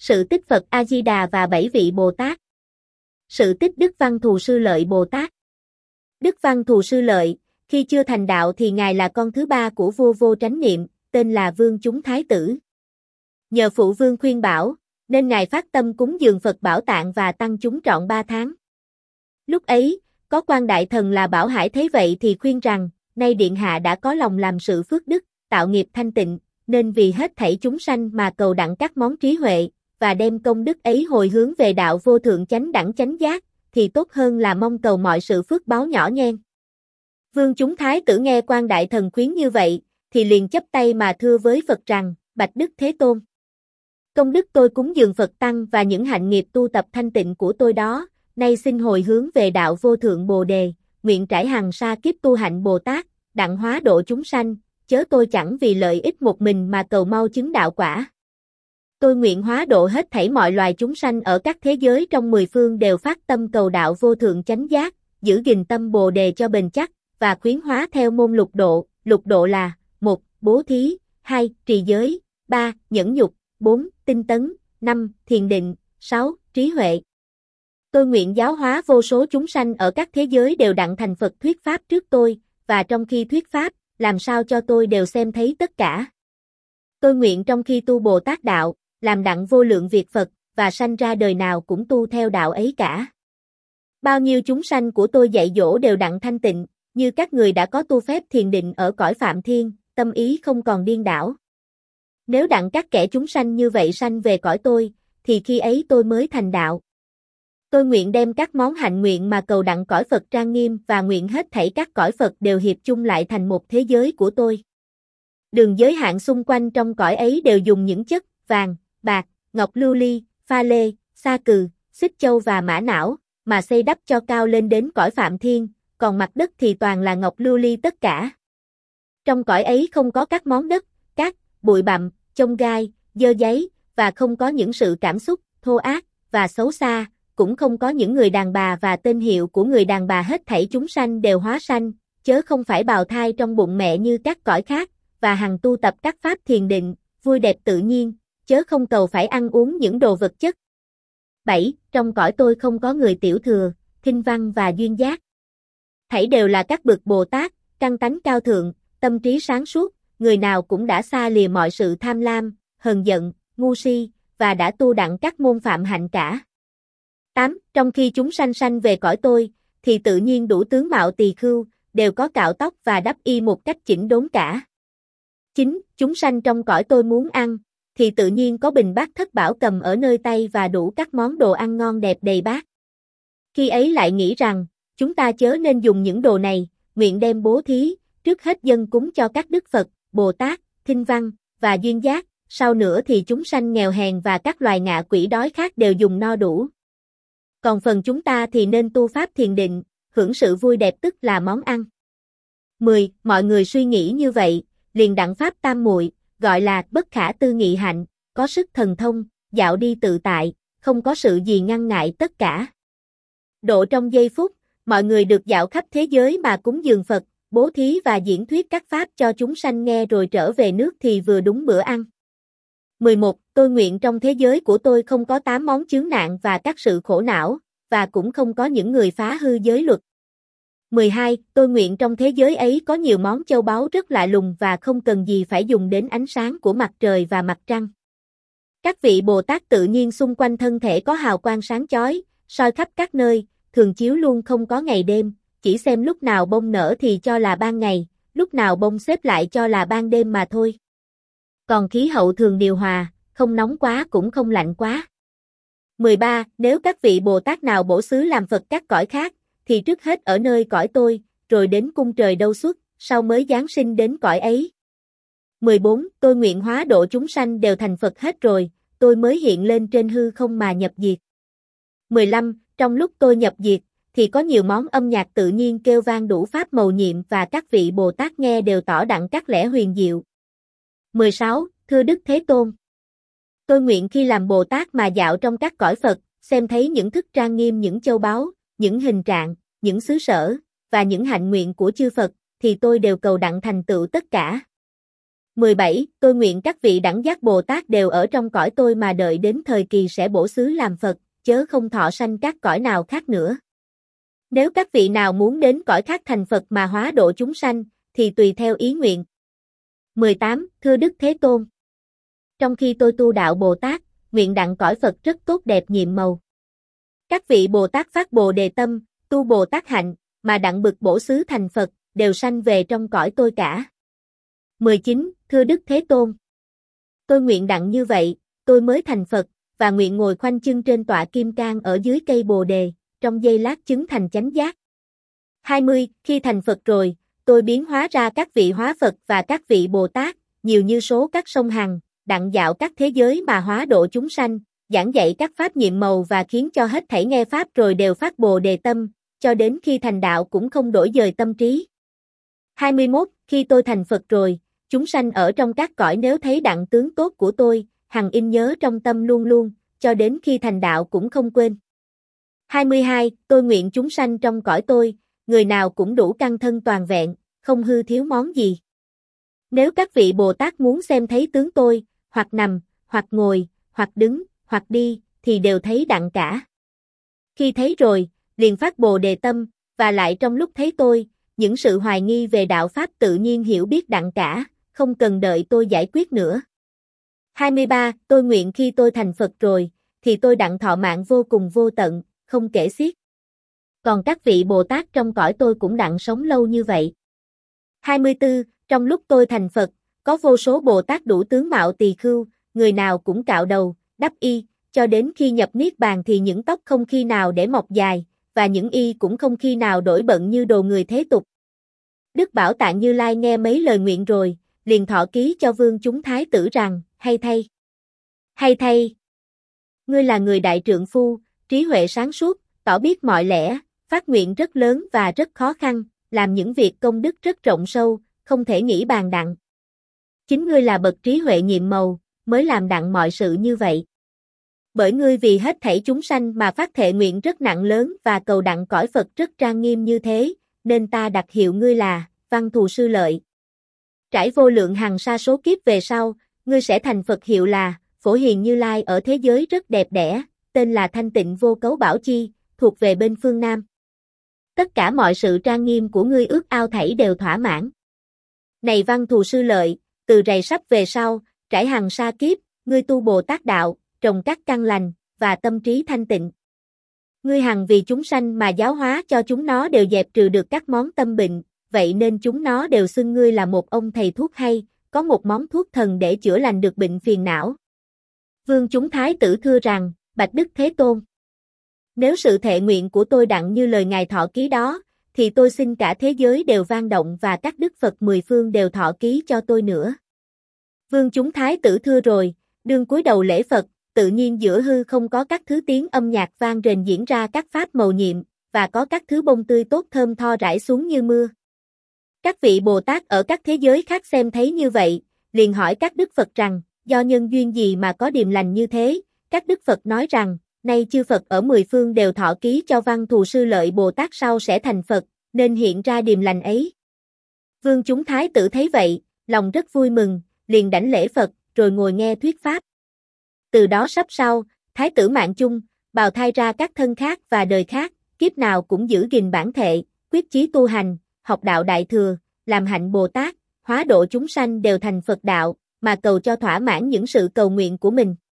Sự tích Phật A-di-đà và 7 vị Bồ Tát. Sự tích Đức Văn Thù Sư Lợi Bồ Tát. Đức Văn Thù Sư Lợi, khi chưa thành đạo thì Ngài là con thứ ba của vua Vô Tránh Niệm, tên là Vương Chúng Thái Tử. Nhờ phụ vương khuyên bảo, nên Ngài phát tâm cúng dường Phật Bảo Tạng và tăng chúng trọn 3 tháng. Lúc ấy, có quan đại thần là Bảo Hải thấy vậy thì khuyên rằng, nay Điện Hạ đã có lòng làm sự phước đức, tạo nghiệp thanh tịnh, nên vì hết thảy chúng sanh mà cầu đặng các món trí huệ, và đem công đức ấy hồi hướng về đạo vô thượng chánh đẳng chánh giác, thì tốt hơn là mong cầu mọi sự phước báo nhỏ nhen. Vương Chúng Thái Tử nghe quan đại thần khuyến như vậy, thì liền chắp tay mà thưa với Phật rằng, bạch Đức Thế Tôn. Công đức tôi cúng dường Phật Tăng và những hạnh nghiệp tu tập thanh tịnh của tôi đó, nay xin hồi hướng về đạo vô thượng Bồ Đề, nguyện trải hằng sa kiếp tu hạnh Bồ Tát, đặng hóa độ chúng sanh, chớ tôi chẳng vì lợi ích một mình mà cầu mau chứng đạo quả. Tôi nguyện hóa độ hết thảy mọi loài chúng sanh ở các thế giới trong 10 phương đều phát tâm cầu đạo vô thượng chánh giác, giữ gìn tâm Bồ Đề cho bền chắc, và khuyến hóa theo môn lục độ là 1. Bố thí, 2. Trì giới, 3. Nhẫn nhục, 4. Tinh tấn, 5. Thiền định, 6. Trí huệ. Tôi nguyện giáo hóa vô số chúng sanh ở các thế giới đều đặng thành Phật thuyết Pháp trước tôi, và trong khi thuyết Pháp, làm sao cho tôi đều xem thấy tất cả. Tôi nguyện trong khi tu Bồ Tát đạo, làm đặng vô lượng việc Phật, và sanh ra đời nào cũng tu theo đạo ấy cả. Bao nhiêu chúng sanh của tôi dạy dỗ đều đặng thanh tịnh, như các người đã có tu phép thiền định ở cõi Phạm Thiên, tâm ý không còn điên đảo. Nếu đặng các kẻ chúng sanh như vậy sanh về cõi tôi, thì khi ấy tôi mới thành đạo. Tôi nguyện đem các món hạnh nguyện mà cầu đặng cõi Phật trang nghiêm và nguyện hết thảy các cõi Phật đều hiệp chung lại thành một thế giới của tôi. Đường giới hạn xung quanh trong cõi ấy đều dùng những chất vàng, bạc, ngọc lưu ly, pha lê, sa cừ, xích châu và mã não, mà xây đắp cho cao lên đến cõi Phạm Thiên, còn mặt đất thì toàn là ngọc lưu ly tất cả. Trong cõi ấy không có các món đất, cát, bụi bặm, chông gai, dơ giấy, và không có những sự cảm xúc, thô ác, và xấu xa, cũng không có những người đàn bà và tên hiệu của người đàn bà hết thảy chúng sanh đều hóa sanh, chớ không phải bào thai trong bụng mẹ như các cõi khác, và hằng tu tập các pháp thiền định, vui đẹp tự nhiên, chớ không cầu phải ăn uống những đồ vật chất. 7. Trong cõi tôi không có người tiểu thừa, khinh văn và duyên giác. Thảy đều là các bậc Bồ Tát, căn tánh cao thượng, tâm trí sáng suốt, người nào cũng đã xa lìa mọi sự tham lam, hờn giận, ngu si, và đã tu đặng các môn phạm hạnh cả. 8. Trong khi chúng sanh sanh về cõi tôi, thì tự nhiên đủ tướng mạo tỳ khưu, đều có cạo tóc và đắp y một cách chỉnh đốn cả. 9. Chúng sanh trong cõi tôi muốn ăn, thì tự nhiên có bình bát thất bảo cầm ở nơi tay và đủ các món đồ ăn ngon đẹp đầy bát. Khi ấy lại nghĩ rằng, chúng ta chớ nên dùng những đồ này, nguyện đem bố thí, trước hết dâng cúng cho các Đức Phật, Bồ Tát, Thinh Văn, và Duyên Giác, sau nữa thì chúng sanh nghèo hèn và các loài ngạ quỷ đói khát đều dùng no đủ. Còn phần chúng ta thì nên tu pháp thiền định, hưởng sự vui đẹp tức là món ăn. 10. Mọi người suy nghĩ như vậy, liền đặng pháp tam muội, gọi là bất khả tư nghị hạnh, có sức thần thông, dạo đi tự tại, không có sự gì ngăn ngại tất cả. Độ trong giây phút, mọi người được dạo khắp thế giới mà cúng dường Phật, bố thí và diễn thuyết các pháp cho chúng sanh nghe rồi trở về nước thì vừa đúng bữa ăn. 11. Tôi nguyện trong thế giới của tôi không có 8 món chướng nạn và các sự khổ não, và cũng không có những người phá hư giới luật. 12. Tôi nguyện trong thế giới ấy có nhiều món châu báu rất lạ lùng và không cần gì phải dùng đến ánh sáng của mặt trời và mặt trăng. Các vị Bồ Tát tự nhiên xung quanh thân thể có hào quang sáng chói, soi khắp các nơi, thường chiếu luôn không có ngày đêm, chỉ xem lúc nào bông nở thì cho là ban ngày, lúc nào bông xếp lại cho là ban đêm mà thôi. Còn khí hậu thường điều hòa, không nóng quá cũng không lạnh quá. 13. Nếu các vị Bồ Tát nào bổ xứ làm Phật các cõi khác, thì trước hết ở nơi cõi tôi, rồi đến cung trời đâu xuất, sau mới giáng sinh đến cõi ấy. 14. Tôi nguyện hóa độ chúng sanh đều thành Phật hết rồi, tôi mới hiện lên trên hư không mà nhập diệt. 15. Trong lúc tôi nhập diệt, thì có nhiều món âm nhạc tự nhiên kêu vang đủ pháp mầu nhiệm và các vị Bồ Tát nghe đều tỏ đặng các lẽ huyền diệu. 16. Thưa Đức Thế Tôn, tôi nguyện khi làm Bồ Tát mà dạo trong các cõi Phật, xem thấy những thức trang nghiêm những châu báu, những hình trạng, những xứ sở, và những hạnh nguyện của chư Phật, thì tôi đều cầu đặng thành tựu tất cả. 17. Tôi nguyện các vị đẳng giác Bồ Tát đều ở trong cõi tôi mà đợi đến thời kỳ sẽ bổ xứ làm Phật, chớ không thọ sanh các cõi nào khác nữa. Nếu các vị nào muốn đến cõi khác thành Phật mà hóa độ chúng sanh, thì tùy theo ý nguyện. 18. Thưa Đức Thế Tôn, trong khi tôi tu đạo Bồ Tát, nguyện đặng cõi Phật rất tốt đẹp nhiệm màu. Các vị Bồ Tát phát Bồ Đề tâm, tu Bồ Tát hạnh, mà đặng bực bổ xứ thành Phật, đều sanh về trong cõi tôi cả. 19. Thưa Đức Thế Tôn, tôi nguyện đặng như vậy, tôi mới thành Phật, và nguyện ngồi khoanh chân trên tọa kim cang ở dưới cây Bồ Đề, trong giây lát chứng thành chánh giác. 20. Khi thành Phật rồi, tôi biến hóa ra các vị hóa Phật và các vị Bồ Tát, nhiều như số các sông Hằng, đặng dạo các thế giới mà hóa độ chúng sanh, giảng dạy các pháp nhiệm màu và khiến cho hết thảy nghe pháp rồi đều phát Bồ Đề tâm, cho đến khi thành đạo cũng không đổi dời tâm trí. 21. Khi tôi thành Phật rồi, chúng sanh ở trong các cõi nếu thấy đặng tướng tốt của tôi, hằng in nhớ trong tâm luôn luôn, cho đến khi thành đạo cũng không quên. 22. Tôi nguyện chúng sanh trong cõi tôi, người nào cũng đủ căn thân toàn vẹn, không hư thiếu món gì. Nếu các vị Bồ Tát muốn xem thấy tướng tôi, hoặc nằm, hoặc ngồi, hoặc đứng, hoặc đi, thì đều thấy đặng cả. Khi thấy rồi, liền phát Bồ Đề tâm, và lại trong lúc thấy tôi, những sự hoài nghi về đạo Pháp tự nhiên hiểu biết đặng cả, không cần đợi tôi giải quyết nữa. 23. Tôi nguyện khi tôi thành Phật rồi, thì tôi đặng thọ mạng vô cùng vô tận, không kể xiết. Còn các vị Bồ Tát trong cõi tôi cũng đặng sống lâu như vậy. 24. Trong lúc tôi thành Phật, có vô số Bồ Tát đủ tướng mạo tỳ khưu, người nào cũng cạo đầu, đắp y, cho đến khi nhập Niết Bàn thì những tóc không khi nào để mọc dài, và những y cũng không khi nào đổi bận như đồ người thế tục. Đức Bảo Tạng Như Lai nghe mấy lời nguyện rồi, liền thọ ký cho vương chúng thái tử rằng, hay thay! Hay thay! Ngươi là người đại trượng phu, trí huệ sáng suốt, tỏ biết mọi lẽ, phát nguyện rất lớn và rất khó khăn, làm những việc công đức rất rộng sâu, không thể nghĩ bàn đặng. Chính ngươi là bậc trí huệ nhiệm màu, mới làm đặng mọi sự như vậy. Bởi ngươi vì hết thảy chúng sanh mà phát thệ nguyện rất nặng lớn và cầu đặng cõi Phật rất trang nghiêm như thế, nên ta đặt hiệu ngươi là Văn Thù Sư Lợi. Trải vô lượng hằng sa số kiếp về sau, ngươi sẽ thành Phật hiệu là Phổ Hiền Như Lai ở thế giới rất đẹp đẽ, tên là Thanh Tịnh Vô Cấu Bảo Chi, thuộc về bên phương Nam. Tất cả mọi sự trang nghiêm của ngươi ước ao thảy đều thỏa mãn. Này Văn Thù Sư Lợi, từ rày sắp về sau, trải hằng sa kiếp, ngươi tu Bồ Tát đạo, trồng các căn lành, và tâm trí thanh tịnh. Ngươi hằng vì chúng sanh mà giáo hóa cho chúng nó đều dẹp trừ được các món tâm bệnh, vậy nên chúng nó đều xưng ngươi là một ông thầy thuốc hay, có một món thuốc thần để chữa lành được bệnh phiền não. Vương chúng thái tử thưa rằng, bạch Đức Thế Tôn, nếu sự thệ nguyện của tôi đặng như lời ngài thọ ký đó, thì tôi xin cả thế giới đều vang động và các đức Phật mười phương đều thọ ký cho tôi nữa. Vương chúng thái tử thưa rồi, đương cúi đầu lễ Phật, tự nhiên giữa hư không có các thứ tiếng âm nhạc vang rền diễn ra các pháp mầu nhiệm, và có các thứ bông tươi tốt thơm tho rải xuống như mưa. Các vị Bồ Tát ở các thế giới khác xem thấy như vậy, liền hỏi các đức Phật rằng, do nhân duyên gì mà có điềm lành như thế? Các đức Phật nói rằng, nay chư Phật ở mười phương đều thọ ký cho Văn Thù Sư Lợi Bồ Tát sau sẽ thành Phật, nên hiện ra điềm lành ấy. Vương chúng thái tử thấy vậy, lòng rất vui mừng, liền đảnh lễ Phật, rồi ngồi nghe thuyết pháp. Từ đó sắp sau, thái tử Mạng Chung, bào thai ra các thân khác và đời khác, kiếp nào cũng giữ gìn bản thệ, quyết chí tu hành, học đạo đại thừa, làm hạnh Bồ Tát, hóa độ chúng sanh đều thành Phật đạo, mà cầu cho thỏa mãn những sự cầu nguyện của mình.